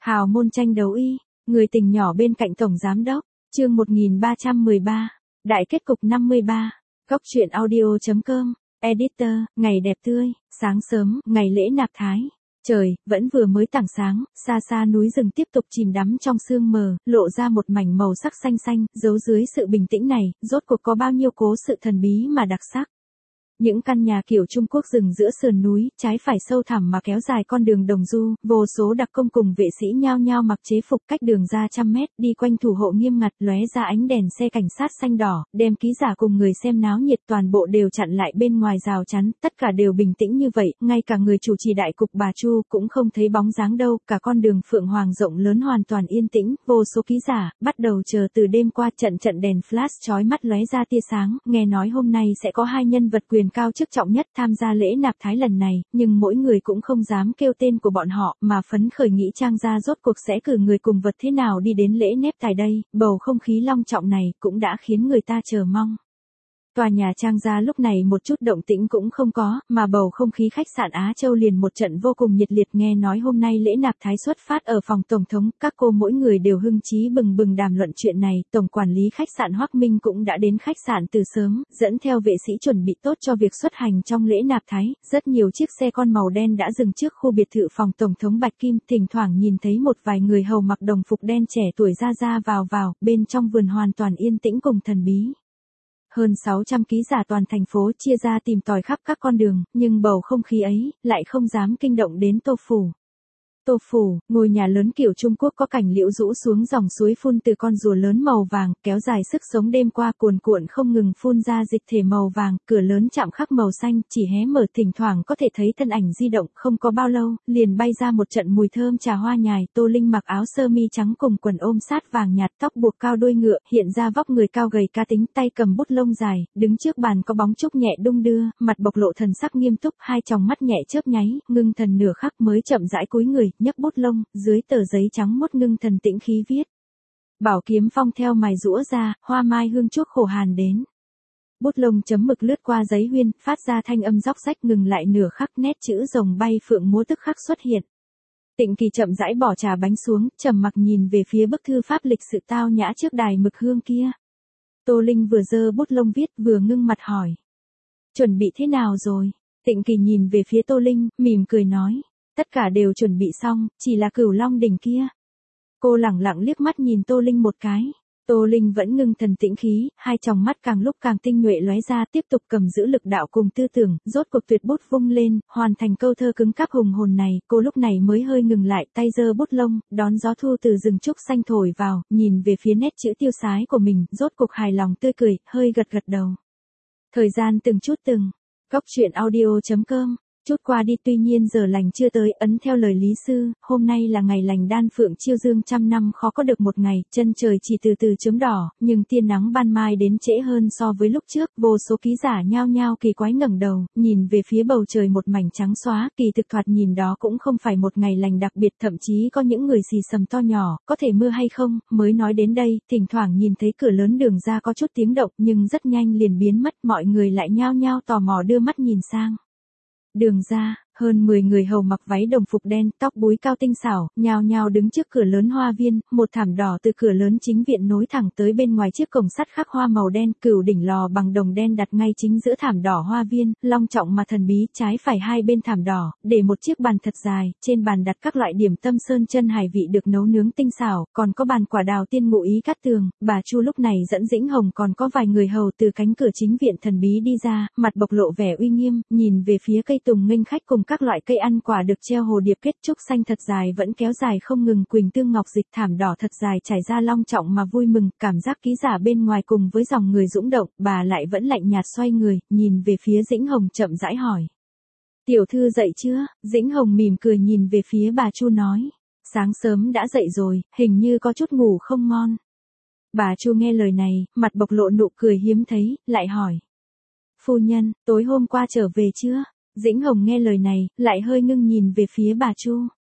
Hào môn tranh đấu y, người tình nhỏ bên cạnh tổng giám đốc, chương 1313, đại kết cục 53, góc truyện audio.com, editor, ngày đẹp tươi, sáng sớm, ngày lễ nạp thái. Trời, vẫn vừa mới tảng sáng, xa xa núi rừng tiếp tục chìm đắm trong sương mờ, lộ ra một mảnh màu sắc xanh xanh, giấu dưới sự bình tĩnh này, rốt cuộc có bao nhiêu cố sự thần bí mà đặc sắc. Những căn nhà kiểu Trung Quốc rừng giữa sườn núi, trái phải sâu thẳm mà kéo dài con đường đồng du, vô số đặc công cùng vệ sĩ nhao nhao mặc chế phục cách đường ra trăm mét, đi quanh thủ hộ nghiêm ngặt, lóe ra ánh đèn xe cảnh sát xanh đỏ, đem ký giả cùng người xem náo nhiệt toàn bộ đều chặn lại bên ngoài rào chắn, tất cả đều bình tĩnh như vậy, ngay cả người chủ trì đại cục bà Chu cũng không thấy bóng dáng đâu, cả con đường Phượng Hoàng rộng lớn hoàn toàn yên tĩnh, vô số ký giả bắt đầu chờ từ đêm qua, trận đèn flash chói mắt lóe ra tia sáng, nghe nói hôm nay sẽ có hai nhân vật quyền cao chức trọng nhất tham gia lễ nạp thái lần này, nhưng mỗi người cũng không dám kêu tên của bọn họ, mà phấn khởi nghĩ Trang gia rốt cuộc sẽ cử người cùng vật thế nào đi đến lễ nếp tài đây, bầu không khí long trọng này cũng đã khiến người ta chờ mong. Tòa nhà Trang gia lúc này một chút động tĩnh cũng không có, mà bầu không khí khách sạn Á Châu liền một trận vô cùng nhiệt liệt, nghe nói hôm nay lễ nạp thái xuất phát ở phòng tổng thống, các cô mỗi người đều hưng chí bừng bừng đàm luận chuyện này, tổng quản lý khách sạn Hoắc Minh cũng đã đến khách sạn từ sớm, dẫn theo vệ sĩ chuẩn bị tốt cho việc xuất hành trong lễ nạp thái, rất nhiều chiếc xe con màu đen đã dừng trước khu biệt thự phòng tổng thống Bạch Kim, thỉnh thoảng nhìn thấy một vài người hầu mặc đồng phục đen trẻ tuổi ra vào, bên trong vườn hoàn toàn yên tĩnh cùng thần bí. Hơn 600 ký giả toàn thành phố chia ra tìm tòi khắp các con đường, nhưng bầu không khí ấy, lại không dám kinh động đến Tô Phủ. Tô Phủ, ngôi nhà lớn kiểu Trung Quốc có cảnh liễu rũ xuống dòng suối phun từ con rùa lớn màu vàng, kéo dài sức sống đêm qua cuồn cuộn không ngừng phun ra dịch thể màu vàng, cửa lớn chạm khắc màu xanh, chỉ hé mở thỉnh thoảng có thể thấy thân ảnh di động, không có bao lâu, liền bay ra một trận mùi thơm trà hoa nhài, Tô Linh mặc áo sơ mi trắng cùng quần ôm sát vàng nhạt, tóc buộc cao đuôi ngựa, hiện ra vóc người cao gầy cá tính, tay cầm bút lông dài, đứng trước bàn có bóng trúc nhẹ đung đưa, mặt bộc lộ thần sắc nghiêm túc, hai tròng mắt nhẹ chớp nháy, ngưng thần nửa khắc mới chậm rãi cúi người, nhấc bút lông, dưới tờ giấy trắng muốt ngưng thần tĩnh khí viết. Bảo kiếm phong theo mài rũa ra, hoa mai hương chuốc khổ hàn đến. Bút lông chấm mực lướt qua giấy huyên, phát ra thanh âm róc rách, ngừng lại nửa khắc, nét chữ rồng bay phượng múa tức khắc xuất hiện. Tịnh Kỳ chậm rãi bỏ trà bánh xuống, trầm mặc nhìn về phía bức thư pháp lịch sự tao nhã trước đài mực hương kia. Tô Linh vừa giơ bút lông viết, vừa ngưng mặt hỏi. Chuẩn bị thế nào rồi? Tịnh Kỳ nhìn về phía Tô Linh, mỉm cười nói. Tất cả đều chuẩn bị xong, chỉ là Cửu Long đỉnh kia. Cô lẳng lặng liếc mắt nhìn Tô Linh một cái. Tô Linh vẫn ngưng thần tĩnh khí, hai tròng mắt càng lúc càng tinh nhuệ lóe ra, tiếp tục cầm giữ lực đạo cùng tư tưởng, rốt cuộc tuyệt bút vung lên, hoàn thành câu thơ cứng cáp hùng hồn này, cô lúc này mới hơi ngừng lại, tay giơ bút lông, đón gió thu từ rừng trúc xanh thổi vào, nhìn về phía nét chữ tiêu sái của mình, rốt cuộc hài lòng tươi cười, hơi gật đầu. Thời gian từng chút từng, góc truyện audio.com. Chút qua đi, tuy nhiên giờ lành chưa tới, ấn theo lời Lý Sư, hôm nay là ngày lành đan phượng chiêu dương, trăm năm khó có được một ngày, chân trời chỉ từ từ chớm đỏ, nhưng tia nắng ban mai đến trễ hơn so với lúc trước, vô số ký giả nhao nhao kỳ quái ngẩng đầu, nhìn về phía bầu trời một mảnh trắng xóa, kỳ thực thoạt nhìn đó cũng không phải một ngày lành đặc biệt, thậm chí có những người xì xầm to nhỏ, có thể mưa hay không, mới nói đến đây, thỉnh thoảng nhìn thấy cửa lớn đường ra có chút tiếng động, nhưng rất nhanh liền biến mất, mọi người lại nhao nhao tò mò đưa mắt nhìn sang. Đường ra, hơn 10 người hầu mặc váy đồng phục đen, tóc búi cao tinh xảo, nhao nhao đứng trước cửa lớn hoa viên, một thảm đỏ từ cửa lớn chính viện nối thẳng tới bên ngoài chiếc cổng sắt khắc hoa màu đen, Cửu đỉnh lò bằng đồng đen đặt ngay chính giữa thảm đỏ hoa viên, long trọng mà thần bí, trái phải hai bên thảm đỏ, để một chiếc bàn thật dài, trên bàn đặt các loại điểm tâm sơn chân hải vị được nấu nướng tinh xảo, còn có bàn quả đào tiên ngụ ý cát tường, bà Chu lúc này dẫn Dĩnh Hồng còn có vài người hầu từ cánh cửa chính viện thần bí đi ra, mặt bộc lộ vẻ uy nghiêm, nhìn về phía cây tùng nghênh khách cùng các loại cây ăn quả được treo hồ điệp kết trúc xanh thật dài vẫn kéo dài không ngừng, quỳnh tương ngọc dịch thảm đỏ thật dài trải ra long trọng mà vui mừng, cảm giác ký giả bên ngoài cùng với dòng người dũng động, bà lại vẫn lạnh nhạt xoay người, nhìn về phía Dĩnh Hồng chậm rãi hỏi. Tiểu thư dậy chưa? Dĩnh Hồng mỉm cười nhìn về phía bà Chu nói. Sáng sớm đã dậy rồi, hình như có chút ngủ không ngon. Bà Chu nghe lời này, mặt bộc lộ nụ cười hiếm thấy, lại hỏi. Phu nhân, tối hôm qua trở về chưa? Dĩnh Hồng nghe lời này, lại hơi ngưng nhìn về phía bà Chu.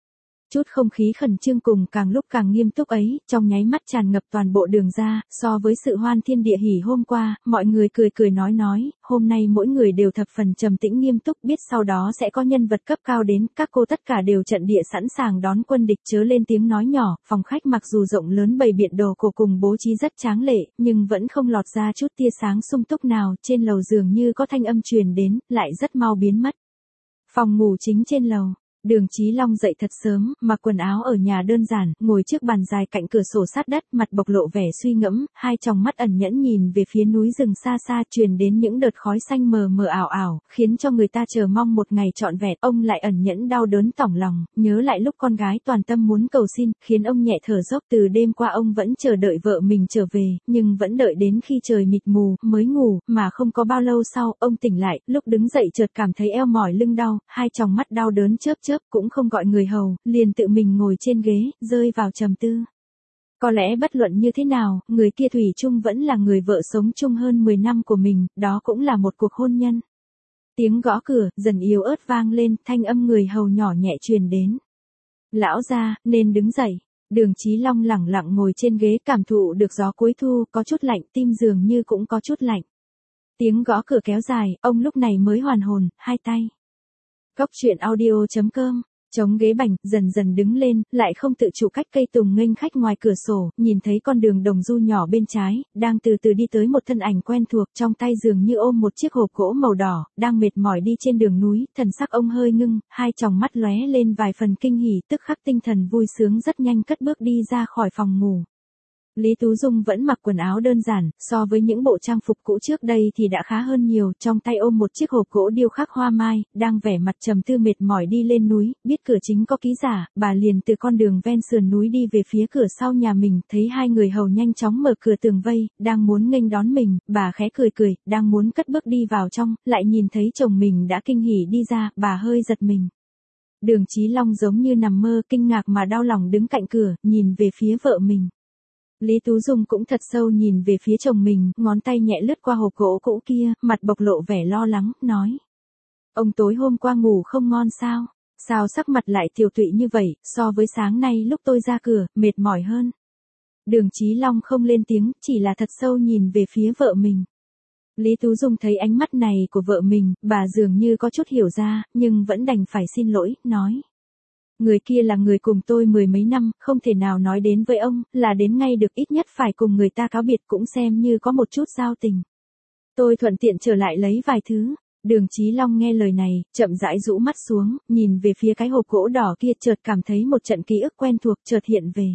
Chút không khí khẩn trương cùng càng lúc càng nghiêm túc ấy, trong nháy mắt tràn ngập toàn bộ đường ra, so với sự hoan thiên địa hỉ hôm qua, mọi người cười cười nói, hôm nay mỗi người đều thập phần trầm tĩnh nghiêm túc, biết sau đó sẽ có nhân vật cấp cao đến, các cô tất cả đều trận địa sẵn sàng đón quân địch, chớ lên tiếng nói nhỏ, phòng khách mặc dù rộng lớn bày biện đồ cổ cùng bố trí rất tráng lệ, nhưng vẫn không lọt ra chút tia sáng sung túc nào, trên lầu dường như có thanh âm truyền đến, lại rất mau biến mất. Phòng ngủ chính trên lầu. Đường Chí Long dậy thật sớm, mặc quần áo ở nhà đơn giản, ngồi trước bàn dài cạnh cửa sổ sát đất, mặt bộc lộ vẻ suy ngẫm, hai tròng mắt ẩn nhẫn nhìn về phía núi rừng xa xa, truyền đến những đợt khói xanh mờ mờ ảo ảo, khiến cho người ta chờ mong một ngày trọn vẹn. Ông lại ẩn nhẫn đau đớn tỏng lòng, nhớ lại lúc con gái toàn tâm muốn cầu xin, khiến ông nhẹ thở dốc. Từ đêm qua ông vẫn chờ đợi vợ mình trở về, nhưng vẫn đợi đến khi trời mịt mù mới ngủ, mà không có bao lâu sau, ông tỉnh lại, lúc đứng dậy chợt cảm thấy eo mỏi lưng đau, hai tròng mắt đau đớn chớp chớp, cũng không gọi người hầu, liền tự mình ngồi trên ghế, rơi vào trầm tư. Có lẽ bất luận như thế nào, người kia thủy chung vẫn là người vợ sống chung hơn 10 năm của mình, đó cũng là một cuộc hôn nhân. Tiếng gõ cửa, dần yếu ớt vang lên, thanh âm người hầu nhỏ nhẹ truyền đến. Lão gia, nên đứng dậy. Đường Chí Long lẳng lặng ngồi trên ghế cảm thụ được gió cuối thu, có chút lạnh, tim dường như cũng có chút lạnh. Tiếng gõ cửa kéo dài, ông lúc này mới hoàn hồn, hai tay. Cốc truyện audio.com, chống ghế bành, dần dần đứng lên, lại không tự chủ cách cây tùng nghênh khách ngoài cửa sổ, nhìn thấy con đường đồng du nhỏ bên trái, đang từ từ đi tới một thân ảnh quen thuộc, trong tay dường như ôm một chiếc hộp gỗ màu đỏ, đang mệt mỏi đi trên đường núi, thần sắc ông hơi ngưng, hai tròng mắt lóe lên vài phần kinh hỉ, tức khắc tinh thần vui sướng rất nhanh cất bước đi ra khỏi phòng ngủ. Lý Tú Dung vẫn mặc quần áo đơn giản, so với những bộ trang phục cũ trước đây thì đã khá hơn nhiều, trong tay ôm một chiếc hộp gỗ điêu khắc hoa mai, đang vẻ mặt trầm tư mệt mỏi đi lên núi, biết cửa chính có ký giả, bà liền từ con đường ven sườn núi đi về phía cửa sau nhà mình, thấy hai người hầu nhanh chóng mở cửa tường vây, đang muốn nghênh đón mình, bà khẽ cười cười, đang muốn cất bước đi vào trong, lại nhìn thấy chồng mình đã kinh hỉ đi ra, bà hơi giật mình. Đường Chí Long giống như nằm mơ, kinh ngạc mà đau lòng đứng cạnh cửa, nhìn về phía vợ mình. Lý Tú Dung cũng thật sâu nhìn về phía chồng mình, ngón tay nhẹ lướt qua hộp gỗ cũ kia, mặt bộc lộ vẻ lo lắng, nói. Ông tối hôm qua ngủ không ngon sao? Sao sắc mặt lại tiều tụy như vậy, so với sáng nay lúc tôi ra cửa, mệt mỏi hơn. Đường Chí Long không lên tiếng, chỉ là thật sâu nhìn về phía vợ mình. Lý Tú Dung thấy ánh mắt này của vợ mình, bà dường như có chút hiểu ra, nhưng vẫn đành phải xin lỗi, nói. Người kia là người cùng tôi 10 mấy năm, không thể nào nói đến với ông, là đến ngay được, ít nhất phải cùng người ta cáo biệt cũng xem như có một chút giao tình. Tôi thuận tiện trở lại lấy vài thứ. Đường Chí Long nghe lời này, chậm rãi rũ mắt xuống, nhìn về phía cái hộp gỗ đỏ kia, chợt cảm thấy một trận ký ức quen thuộc chợt hiện về.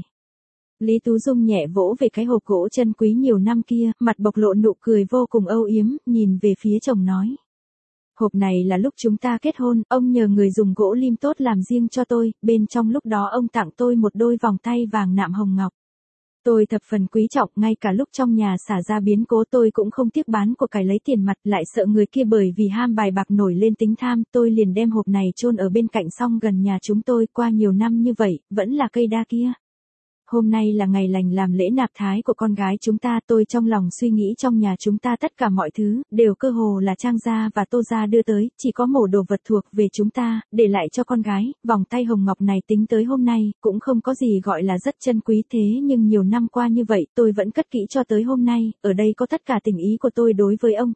Lý Tú Dung nhẹ vỗ về cái hộp gỗ chân quý nhiều năm kia, mặt bộc lộ nụ cười vô cùng âu yếm, nhìn về phía chồng nói. Hộp này là lúc chúng ta kết hôn, ông nhờ người dùng gỗ lim tốt làm riêng cho tôi, bên trong lúc đó ông tặng tôi một đôi vòng tay vàng nạm hồng ngọc. Tôi thập phần quý trọng, ngay cả lúc trong nhà xả ra biến cố tôi cũng không tiếc bán của cải lấy tiền mặt, lại sợ người kia bởi vì ham bài bạc nổi lên tính tham, tôi liền đem hộp này chôn ở bên cạnh song gần nhà chúng tôi, qua nhiều năm như vậy, vẫn là cây đa kia. Hôm nay là ngày lành làm lễ nạp thái của con gái chúng ta, tôi trong lòng suy nghĩ trong nhà chúng ta tất cả mọi thứ, đều cơ hồ là Trang gia và Tô gia đưa tới, chỉ có mổ đồ vật thuộc về chúng ta, để lại cho con gái, vòng tay hồng ngọc này tính tới hôm nay, cũng không có gì gọi là rất chân quý thế nhưng nhiều năm qua như vậy, tôi vẫn cất kỹ cho tới hôm nay, ở đây có tất cả tình ý của tôi đối với ông,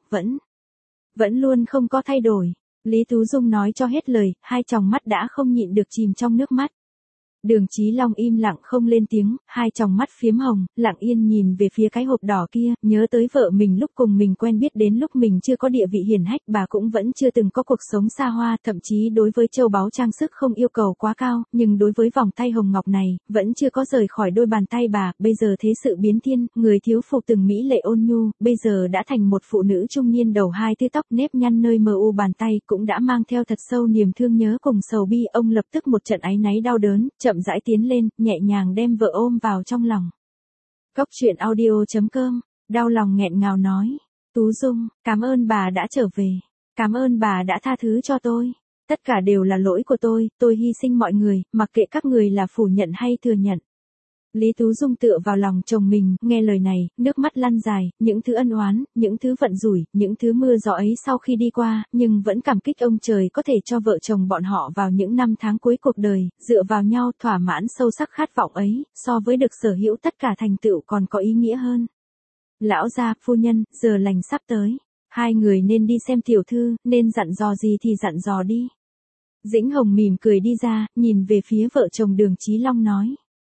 vẫn luôn không có thay đổi. Lý Tú Dung nói cho hết lời, hai tròng mắt đã không nhịn được chìm trong nước mắt. Đường Chí Long im lặng không lên tiếng, hai tròng mắt phiếm hồng, lặng yên nhìn về phía cái hộp đỏ kia, nhớ tới vợ mình lúc cùng mình quen biết đến lúc mình chưa có địa vị hiển hách, bà cũng vẫn chưa từng có cuộc sống xa hoa, thậm chí đối với châu báu trang sức không yêu cầu quá cao, nhưng đối với vòng tay hồng ngọc này, vẫn chưa có rời khỏi đôi bàn tay bà, bây giờ thế sự biến thiên, người thiếu phụ từng mỹ lệ ôn nhu, bây giờ đã thành một phụ nữ trung niên đầu hai tứ tóc nếp nhăn nơi mờ u bàn tay, cũng đã mang theo thật sâu niềm thương nhớ cùng sầu bi, ông lập tức một trận áy náy đau đớn, chậm rãi tiến lên, nhẹ nhàng đem vợ ôm vào trong lòng. Cốc truyện audio.com, đau lòng nghẹn ngào nói. Tú Dung, cảm ơn bà đã trở về. Cảm ơn bà đã tha thứ cho tôi. Tất cả đều là lỗi của tôi hy sinh mọi người, mặc kệ các người là phủ nhận hay thừa nhận. Lý Tú Dung tựa vào lòng chồng mình, nghe lời này, nước mắt lăn dài, những thứ ân oán, những thứ vận rủi, những thứ mưa gió ấy sau khi đi qua, nhưng vẫn cảm kích ông trời có thể cho vợ chồng bọn họ vào những năm tháng cuối cuộc đời, dựa vào nhau thỏa mãn sâu sắc khát vọng ấy, so với được sở hữu tất cả thành tựu còn có ý nghĩa hơn. Lão gia, phu nhân, giờ lành sắp tới. Hai người nên đi xem tiểu thư, nên dặn dò gì thì dặn dò đi. Dĩnh Hồng mỉm cười đi ra, nhìn về phía vợ chồng Đường Chí Long nói.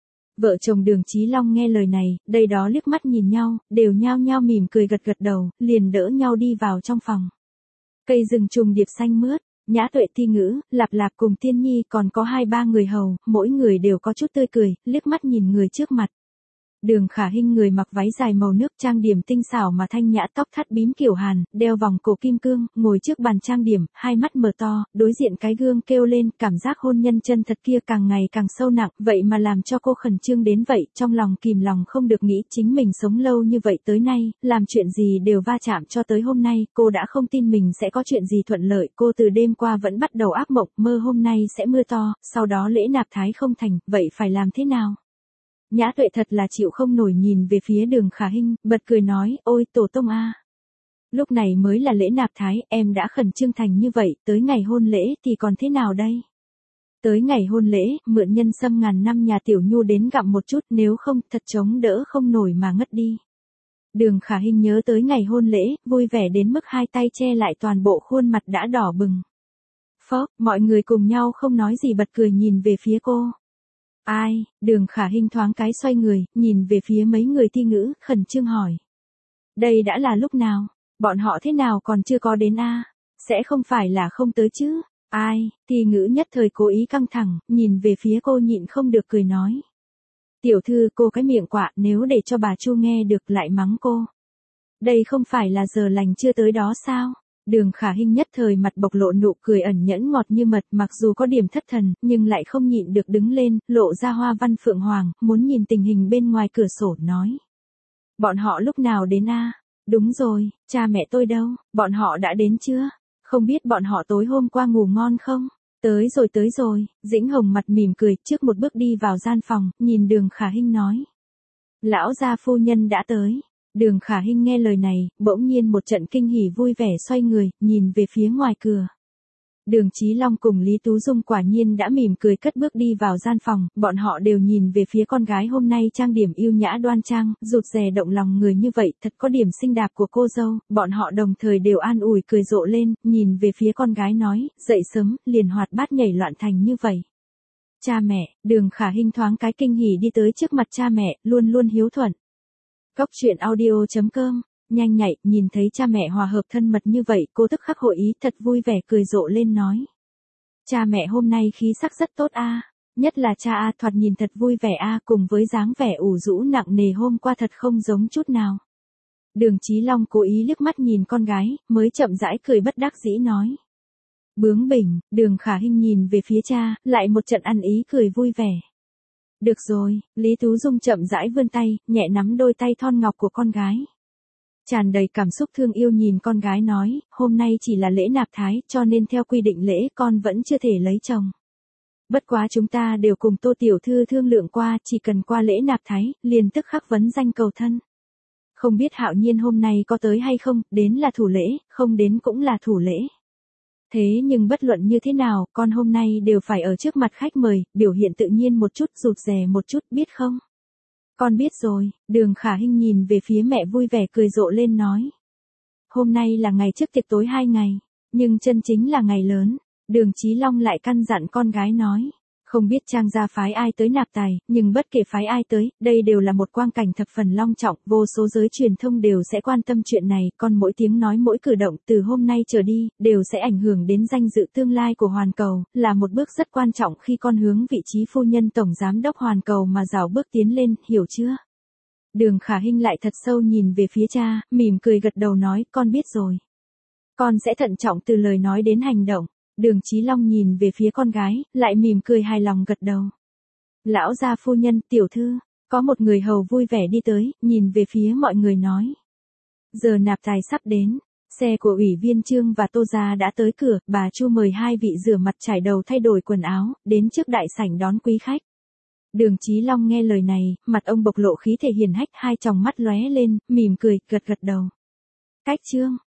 Vợ chồng Đường Chí Long nghe lời này, đây đó liếc mắt nhìn nhau, đều nhao nhao mỉm cười gật gật đầu, liền đỡ nhau đi vào trong phòng. Cây rừng trùng điệp xanh mướt, Nhã Tuệ Thi Ngữ, Lạp Lạp cùng Tiên Nhi còn có 2-3 người hầu, mỗi người đều có chút tươi cười, liếc mắt nhìn người trước mặt. Đường Khả Hinh người mặc váy dài màu nước trang điểm tinh xảo mà thanh nhã, tóc thắt bím kiểu Hàn, đeo vòng cổ kim cương, ngồi trước bàn trang điểm, hai mắt mở to, đối diện cái gương kêu lên, cảm giác hôn nhân chân thật kia càng ngày càng sâu nặng, vậy mà làm cho cô khẩn trương đến vậy, trong lòng kìm lòng không được nghĩ chính mình sống lâu như vậy tới nay, làm chuyện gì đều va chạm cho tới hôm nay, cô đã không tin mình sẽ có chuyện gì thuận lợi, cô từ đêm qua vẫn bắt đầu ác mộng, mơ hôm nay sẽ mưa to, sau đó lễ nạp thái không thành, vậy phải làm thế nào? Nhã Tuệ thật là chịu không nổi nhìn về phía Đường Khả Hinh, bật cười nói, ôi tổ tông a, lúc này mới là lễ nạp thái, em đã khẩn trương thành như vậy, tới ngày hôn lễ thì còn thế nào đây? Tới ngày hôn lễ, mượn nhân sâm ngàn năm nhà Tiểu Nhu đến gặm một chút, nếu không, thật chống đỡ không nổi mà ngất đi. Đường Khả Hinh nhớ tới ngày hôn lễ, vui vẻ đến mức hai tay che lại toàn bộ khuôn mặt đã đỏ bừng. Phốc, mọi người cùng nhau không nói gì bật cười nhìn về phía cô. Ai? Đường Khả Hinh thoáng cái xoay người, nhìn về phía mấy người Thi Ngữ, khẩn trương hỏi. Đây đã là lúc nào? Bọn họ thế nào còn chưa có đến a? Sẽ không phải là không tới chứ? Ai? Thi Ngữ nhất thời cố ý căng thẳng, nhìn về phía cô nhịn không được cười nói. Tiểu thư, cô cái miệng quạ, nếu để cho bà Chu nghe được lại mắng cô. Đây không phải là giờ lành chưa tới đó sao? Đường Khả Hinh nhất thời mặt bộc lộ nụ cười ẩn nhẫn ngọt như mật, mặc dù có điểm thất thần, nhưng lại không nhịn được đứng lên, lộ ra hoa văn phượng hoàng, muốn nhìn tình hình bên ngoài cửa sổ, nói. Bọn họ lúc nào đến a? Đúng rồi, cha mẹ tôi đâu, bọn họ đã đến chưa? Không biết bọn họ tối hôm qua ngủ ngon không? Tới rồi, Dĩnh Hồng mặt mỉm cười, trước một bước đi vào gian phòng, nhìn Đường Khả Hinh nói. Lão gia phu nhân đã tới. Đường Khả Hinh nghe lời này, bỗng nhiên một trận kinh hỉ vui vẻ xoay người, nhìn về phía ngoài cửa. Đường Chí Long cùng Lý Tú Dung quả nhiên đã mỉm cười cất bước đi vào gian phòng, bọn họ đều nhìn về phía con gái hôm nay trang điểm yêu nhã đoan trang, rụt rè động lòng người như vậy, thật có điểm xinh đẹp của cô dâu, bọn họ đồng thời đều an ủi cười rộ lên, nhìn về phía con gái nói, dậy sớm, liền hoạt bát nhảy loạn thành như vậy. Cha mẹ, Đường Khả Hinh thoáng cái kinh hỉ đi tới trước mặt cha mẹ, luôn luôn hiếu thuận. Cốc truyện audio.com, nhanh nhạy, nhìn thấy cha mẹ hòa hợp thân mật như vậy, cô tức khắc hội ý, thật vui vẻ cười rộ lên nói. Cha mẹ hôm nay khí sắc rất tốt a, nhất là cha a thoạt nhìn thật vui vẻ a, cùng với dáng vẻ ủ rũ nặng nề hôm qua thật không giống chút nào. Đường Chí Long cố ý liếc mắt nhìn con gái, mới chậm rãi cười bất đắc dĩ nói. Bướng bỉnh, Đường Khả Hinh nhìn về phía cha, lại một trận ăn ý cười vui vẻ. Được rồi, Lý Tú Dung chậm rãi vươn tay, nhẹ nắm đôi tay thon ngọc của con gái. Tràn đầy cảm xúc thương yêu nhìn con gái nói, hôm nay chỉ là lễ nạp thái, cho nên theo quy định lễ con vẫn chưa thể lấy chồng. Bất quá chúng ta đều cùng Tô tiểu thư thương lượng qua, chỉ cần qua lễ nạp thái, liền tức khắc vấn danh cầu thân. Không biết Hạo Nhiên hôm nay có tới hay không, đến là thủ lễ, không đến cũng là thủ lễ. Thế nhưng bất luận như thế nào, con hôm nay đều phải ở trước mặt khách mời, biểu hiện tự nhiên một chút, rụt rè một chút, biết không? Con biết rồi, Đường Khả Hinh nhìn về phía mẹ vui vẻ cười rộ lên nói. Hôm nay là ngày trước tiệc tối 2 ngày, nhưng chân chính là ngày lớn, Đường Chí Long lại căn dặn con gái nói. Không biết Trang gia phái ai tới nạp tài, nhưng bất kể phái ai tới, đây đều là một quang cảnh thập phần long trọng, vô số giới truyền thông đều sẽ quan tâm chuyện này, con mỗi tiếng nói mỗi cử động từ hôm nay trở đi, đều sẽ ảnh hưởng đến danh dự tương lai của Hoàn Cầu, là một bước rất quan trọng khi con hướng vị trí phu nhân tổng giám đốc Hoàn Cầu mà rào bước tiến lên, hiểu chưa? Đường Khả Hinh lại thật sâu nhìn về phía cha, mỉm cười gật đầu nói, con biết rồi. Con sẽ thận trọng từ lời nói đến hành động. Đường Chí Long nhìn về phía con gái, lại mỉm cười hài lòng gật đầu. Lão gia phu nhân, tiểu thư, có một người hầu vui vẻ đi tới, nhìn về phía mọi người nói. Giờ nạp tài sắp đến, xe của ủy viên Trương và Tô gia đã tới cửa, bà Chu mời 2 vị rửa mặt trải đầu thay đổi quần áo, đến trước đại sảnh đón quý khách. Đường Chí Long nghe lời này, mặt ông bộc lộ khí thể hiền hách, hai tròng mắt lóe lên, mỉm cười, gật gật đầu. Cách chương